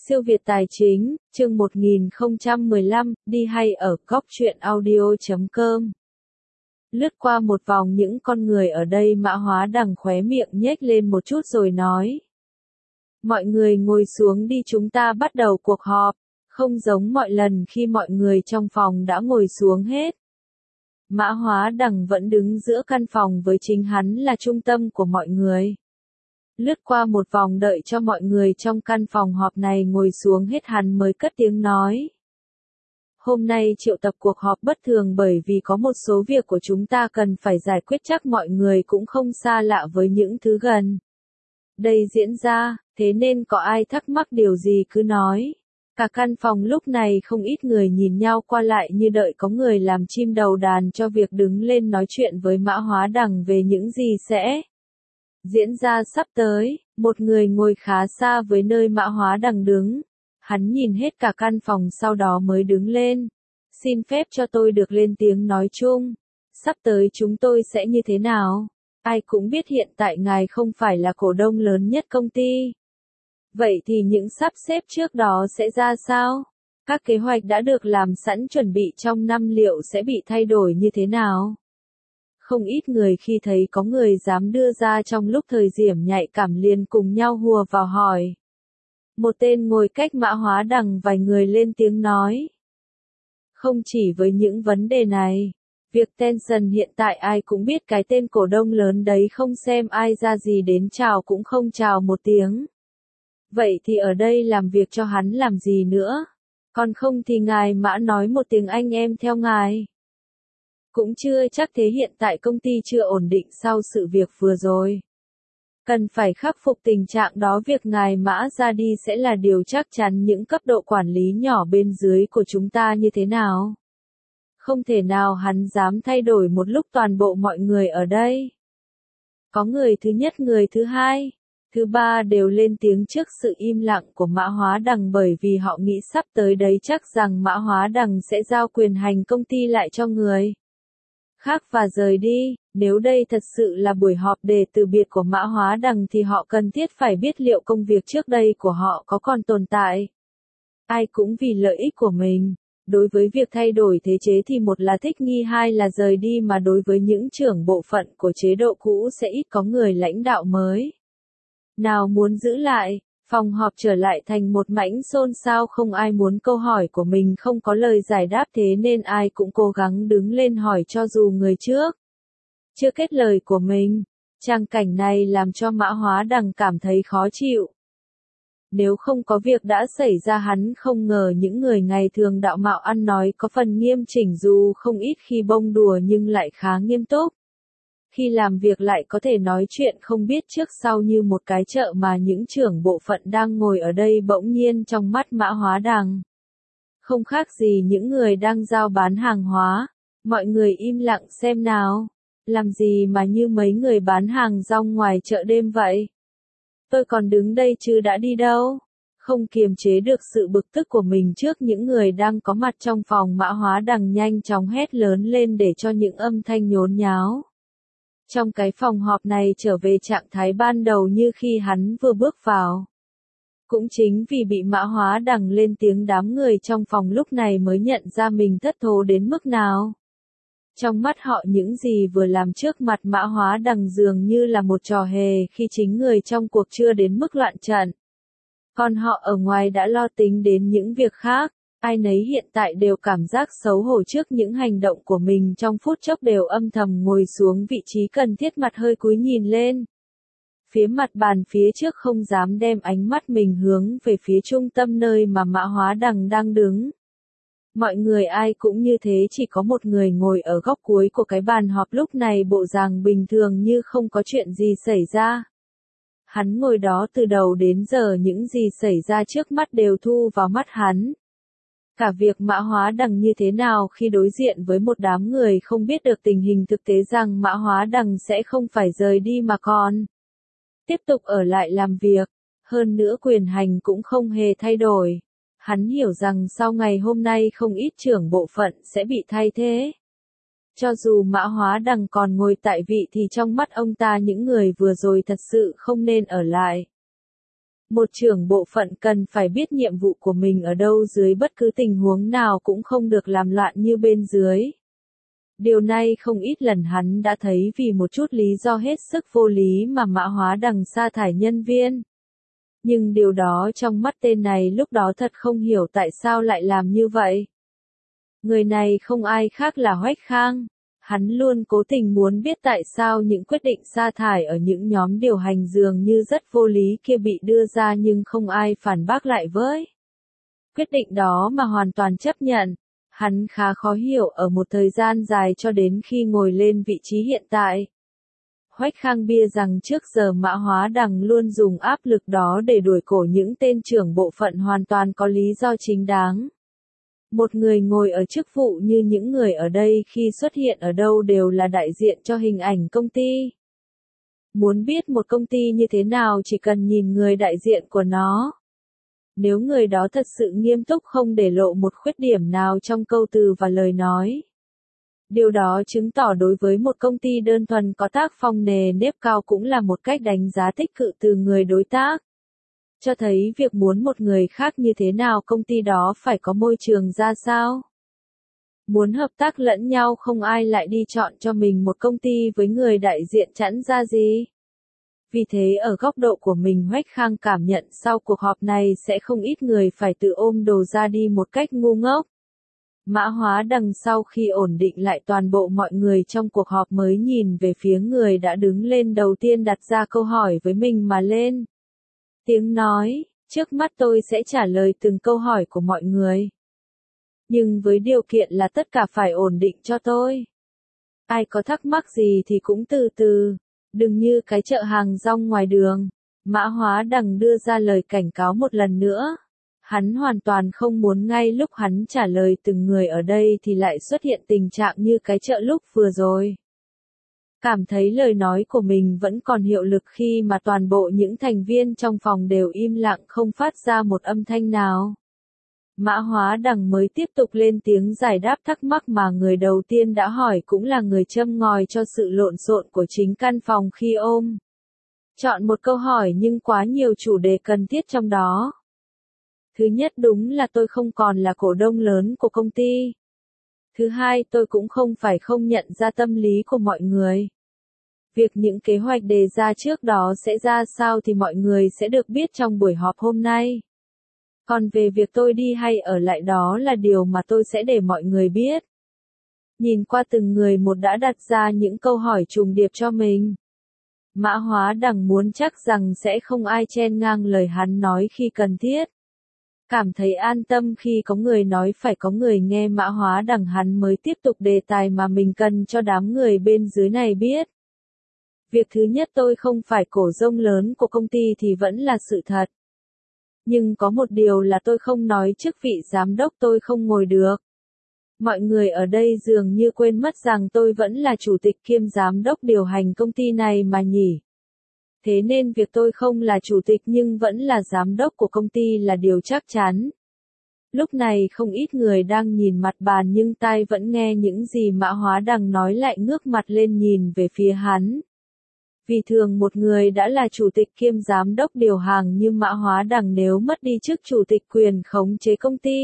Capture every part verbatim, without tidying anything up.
Siêu Việt Tài Chính, chương một nghìn không trăm mười lăm, đi hay ở góc truyện audio chấm com. Lướt qua một vòng những con người ở đây, Mã Hóa Đằng khóe miệng nhếch lên một chút rồi nói. Mọi người ngồi xuống đi, chúng ta bắt đầu cuộc họp. Không giống mọi lần khi mọi người trong phòng đã ngồi xuống hết. Mã Hóa Đằng vẫn đứng giữa căn phòng với chính hắn là trung tâm của mọi người. Lướt qua một vòng đợi cho mọi người trong căn phòng họp này ngồi xuống hết hắn mới cất tiếng nói. Hôm nay triệu tập cuộc họp bất thường bởi vì có một số việc của chúng ta cần phải giải quyết, chắc mọi người cũng không xa lạ với những thứ gần đây diễn ra, thế nên có ai thắc mắc điều gì cứ nói. Cả căn phòng lúc này không ít người nhìn nhau qua lại như đợi có người làm chim đầu đàn cho việc đứng lên nói chuyện với Mã Hóa Đằng về những gì sẽ diễn ra sắp tới. Một người ngồi khá xa với nơi Mã Hóa Đằng đứng. Hắn nhìn hết cả căn phòng sau đó mới đứng lên. Xin phép cho tôi được lên tiếng nói chung. Sắp tới chúng tôi sẽ như thế nào? Ai cũng biết hiện tại ngài không phải là cổ đông lớn nhất công ty. Vậy thì những sắp xếp trước đó sẽ ra sao? Các kế hoạch đã được làm sẵn chuẩn bị trong năm liệu sẽ bị thay đổi như thế nào? Không ít người khi thấy có người dám đưa ra trong lúc thời điểm nhạy cảm liền cùng nhau hùa vào hỏi. Một tên ngồi cách Mã Hóa Đằng vài người lên tiếng nói. Không chỉ với những vấn đề này, việc Tencent hiện tại ai cũng biết cái tên cổ đông lớn đấy không xem ai ra gì đến chào cũng không chào một tiếng. Vậy thì ở đây làm việc cho hắn làm gì nữa? Còn không thì ngài Mã nói một tiếng anh em theo ngài. Cũng chưa chắc, thế hiện tại công ty chưa ổn định sau sự việc vừa rồi. Cần phải khắc phục tình trạng đó, việc ngài Mã ra đi sẽ là điều chắc chắn. Những cấp độ quản lý nhỏ bên dưới của chúng ta như thế nào? Không thể nào hắn dám thay đổi một lúc toàn bộ mọi người ở đây. Có người thứ nhất, người thứ hai, thứ ba đều lên tiếng trước sự im lặng của Mã Hóa Đằng, bởi vì họ nghĩ sắp tới đấy chắc rằng Mã Hóa Đằng sẽ giao quyền hành công ty lại cho người khác và rời đi. Nếu đây thật sự là buổi họp để từ biệt của Mã Hóa Đằng thì họ cần thiết phải biết liệu công việc trước đây của họ có còn tồn tại. Ai cũng vì lợi ích của mình. Đối với việc thay đổi thế chế thì một là thích nghi, hai là rời đi, mà đối với những trưởng bộ phận của chế độ cũ sẽ ít có người lãnh đạo mới nào muốn giữ lại. Phòng họp trở lại thành một mảnh xôn xao, không ai muốn câu hỏi của mình không có lời giải đáp, thế nên ai cũng cố gắng đứng lên hỏi cho dù người trước chưa kết lời của mình. Tràng cảnh này làm cho Mã Hóa Đằng cảm thấy khó chịu. Nếu không có việc đã xảy ra, hắn không ngờ những người ngày thường đạo mạo ăn nói có phần nghiêm chỉnh, dù không ít khi bông đùa nhưng lại khá nghiêm túc. Khi làm việc lại có thể nói chuyện không biết trước sau như một cái chợ, mà những trưởng bộ phận đang ngồi ở đây bỗng nhiên trong mắt Mã Hóa Đằng không khác gì những người đang giao bán hàng hóa. Mọi người im lặng xem nào. Làm gì mà như mấy người bán hàng rong ngoài chợ đêm vậy? Tôi còn đứng đây chứ đã đi đâu? Không kiềm chế được sự bực tức của mình trước những người đang có mặt trong phòng, Mã Hóa Đằng nhanh chóng hét lớn lên để cho những âm thanh nhốn nháo trong cái phòng họp này trở về trạng thái ban đầu như khi hắn vừa bước vào. Cũng chính vì bị Mã Hóa Đằng lên tiếng, đám người trong phòng lúc này mới nhận ra mình thất thố đến mức nào. Trong mắt họ những gì vừa làm trước mặt Mã Hóa Đằng dường như là một trò hề, khi chính người trong cuộc chưa đến mức loạn trận. Còn họ ở ngoài đã lo tính đến những việc khác. Ai nấy hiện tại đều cảm giác xấu hổ trước những hành động của mình, trong phút chốc đều âm thầm ngồi xuống vị trí cần thiết, mặt hơi cúi nhìn lên phía mặt bàn phía trước, không dám đem ánh mắt mình hướng về phía trung tâm nơi mà Mã Hóa Đằng đang đứng. Mọi người ai cũng như thế, chỉ có một người ngồi ở góc cuối của cái bàn họp lúc này bộ dạng bình thường như không có chuyện gì xảy ra. Hắn ngồi đó từ đầu đến giờ, những gì xảy ra trước mắt đều thu vào mắt hắn. Cả việc Mã Hóa Đằng như thế nào khi đối diện với một đám người không biết được tình hình thực tế rằng Mã Hóa Đằng sẽ không phải rời đi mà còn tiếp tục ở lại làm việc. Hơn nữa quyền hành cũng không hề thay đổi. Hắn hiểu rằng sau ngày hôm nay không ít trưởng bộ phận sẽ bị thay thế. Cho dù Mã Hóa Đằng còn ngồi tại vị thì trong mắt ông ta những người vừa rồi thật sự không nên ở lại. Một trưởng bộ phận cần phải biết nhiệm vụ của mình ở đâu dưới bất cứ tình huống nào cũng không được làm loạn như bên dưới. Điều này không ít lần hắn đã thấy vì một chút lý do hết sức vô lý mà Mã Hóa Đằng sa thải nhân viên. Nhưng điều đó trong mắt tên này lúc đó thật không hiểu tại sao lại làm như vậy. Người này không ai khác là Hoách Khang. Hắn luôn cố tình muốn biết tại sao những quyết định sa thải ở những nhóm điều hành dường như rất vô lý kia bị đưa ra nhưng không ai phản bác lại với quyết định đó mà hoàn toàn chấp nhận. Hắn khá khó hiểu ở một thời gian dài cho đến khi ngồi lên vị trí hiện tại. Hoách Khang bia rằng trước giờ Mã Hóa Đằng luôn dùng áp lực đó để đuổi cổ những tên trưởng bộ phận hoàn toàn có lý do chính đáng. Một người ngồi ở chức vụ như những người ở đây khi xuất hiện ở đâu đều là đại diện cho hình ảnh công ty. Muốn biết một công ty như thế nào chỉ cần nhìn người đại diện của nó. Nếu người đó thật sự nghiêm túc không để lộ một khuyết điểm nào trong câu từ và lời nói. Điều đó chứng tỏ đối với một công ty đơn thuần có tác phong nề nếp cao cũng là một cách đánh giá tích cực từ người đối tác. Cho thấy việc muốn một người khác như thế nào công ty đó phải có môi trường ra sao. Muốn hợp tác lẫn nhau không ai lại đi chọn cho mình một công ty với người đại diện chẵn ra gì. Vì thế ở góc độ của mình Hoách Khang cảm nhận sau cuộc họp này sẽ không ít người phải tự ôm đồ ra đi một cách ngu ngốc. Mã Hóa Đằng sau khi ổn định lại toàn bộ mọi người trong cuộc họp mới nhìn về phía người đã đứng lên đầu tiên đặt ra câu hỏi với mình mà lên. Tiếng nói, trước mắt tôi sẽ trả lời từng câu hỏi của mọi người. Nhưng với điều kiện là tất cả phải ổn định cho tôi. Ai có thắc mắc gì thì cũng từ từ, đừng như cái chợ hàng rong ngoài đường. Mã Hóa Đằng đưa ra lời cảnh cáo một lần nữa. Hắn hoàn toàn không muốn ngay lúc hắn trả lời từng người ở đây thì lại xuất hiện tình trạng như cái chợ lúc vừa rồi. Cảm thấy lời nói của mình vẫn còn hiệu lực khi mà toàn bộ những thành viên trong phòng đều im lặng không phát ra một âm thanh nào. Mã Hóa Đằng mới tiếp tục lên tiếng giải đáp thắc mắc mà người đầu tiên đã hỏi cũng là người châm ngòi cho sự lộn xộn của chính căn phòng khi ôm. Chọn một câu hỏi nhưng quá nhiều chủ đề cần thiết trong đó. Thứ nhất đúng là tôi không còn là cổ đông lớn của công ty. Thứ hai tôi cũng không phải không nhận ra tâm lý của mọi người. Việc những kế hoạch đề ra trước đó sẽ ra sao thì mọi người sẽ được biết trong buổi họp hôm nay. Còn về việc tôi đi hay ở lại đó là điều mà tôi sẽ để mọi người biết. Nhìn qua từng người một đã đặt ra những câu hỏi trùng điệp cho mình. Mã Hóa Đằng muốn chắc rằng sẽ không ai chen ngang lời hắn nói khi cần thiết. Cảm thấy an tâm khi có người nói phải có người nghe Mã Hóa Đằng hắn mới tiếp tục đề tài mà mình cần cho đám người bên dưới này biết. Việc thứ nhất tôi không phải cổ đông lớn của công ty thì vẫn là sự thật. Nhưng có một điều là tôi không nói chức vị giám đốc tôi không ngồi được. Mọi người ở đây dường như quên mất rằng tôi vẫn là chủ tịch kiêm giám đốc điều hành công ty này mà nhỉ. Thế nên việc tôi không là chủ tịch nhưng vẫn là giám đốc của công ty là điều chắc chắn. Lúc này không ít người đang nhìn mặt bàn nhưng tai vẫn nghe những gì Mã Hóa Đằng nói lại ngước mặt lên nhìn về phía hắn. Vì thường một người đã là chủ tịch kiêm giám đốc điều hành như Mã Hóa Đằng nếu mất đi chức chủ tịch quyền khống chế công ty.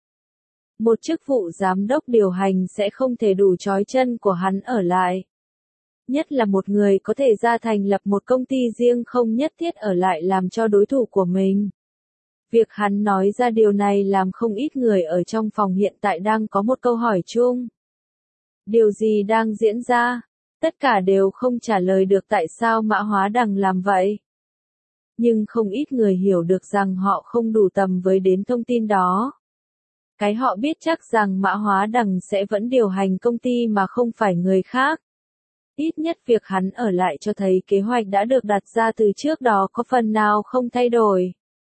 Một chức vụ giám đốc điều hành sẽ không thể đủ trói chân của hắn ở lại. Nhất là một người có thể ra thành lập một công ty riêng không nhất thiết ở lại làm cho đối thủ của mình. Việc hắn nói ra điều này làm không ít người ở trong phòng hiện tại đang có một câu hỏi chung. Điều gì đang diễn ra? Tất cả đều không trả lời được tại sao Mã Hóa Đằng làm vậy. Nhưng không ít người hiểu được rằng họ không đủ tầm với đến thông tin đó. Cái họ biết chắc rằng Mã Hóa Đằng sẽ vẫn điều hành công ty mà không phải người khác. Ít nhất việc hắn ở lại cho thấy kế hoạch đã được đặt ra từ trước đó có phần nào không thay đổi.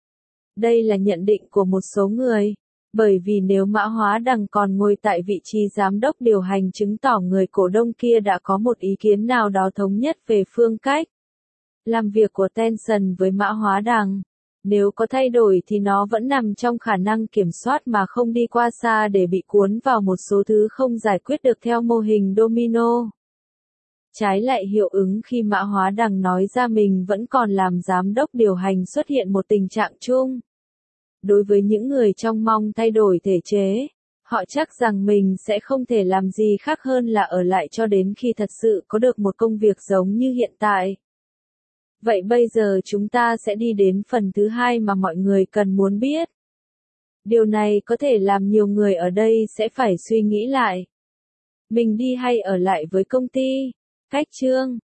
Đây là nhận định của một số người. Bởi vì nếu Mã Hóa Đằng còn ngồi tại vị trí giám đốc điều hành chứng tỏ người cổ đông kia đã có một ý kiến nào đó thống nhất về phương cách làm việc của Tencent với Mã Hóa Đằng. Nếu có thay đổi thì nó vẫn nằm trong khả năng kiểm soát mà không đi qua xa để bị cuốn vào một số thứ không giải quyết được theo mô hình domino. trái lại hiệu ứng khi Mã Hóa Đằng nói ra mình vẫn còn làm giám đốc điều hành xuất hiện một tình trạng chung. Đối với những người trong mong thay đổi thể chế, họ chắc rằng mình sẽ không thể làm gì khác hơn là ở lại cho đến khi thật sự có được một công việc giống như hiện tại. Vậy bây giờ chúng ta sẽ đi đến phần thứ hai mà mọi người cần muốn biết. Điều này có thể làm nhiều người ở đây sẽ phải suy nghĩ lại. Mình đi hay ở lại với công ty? Cách chương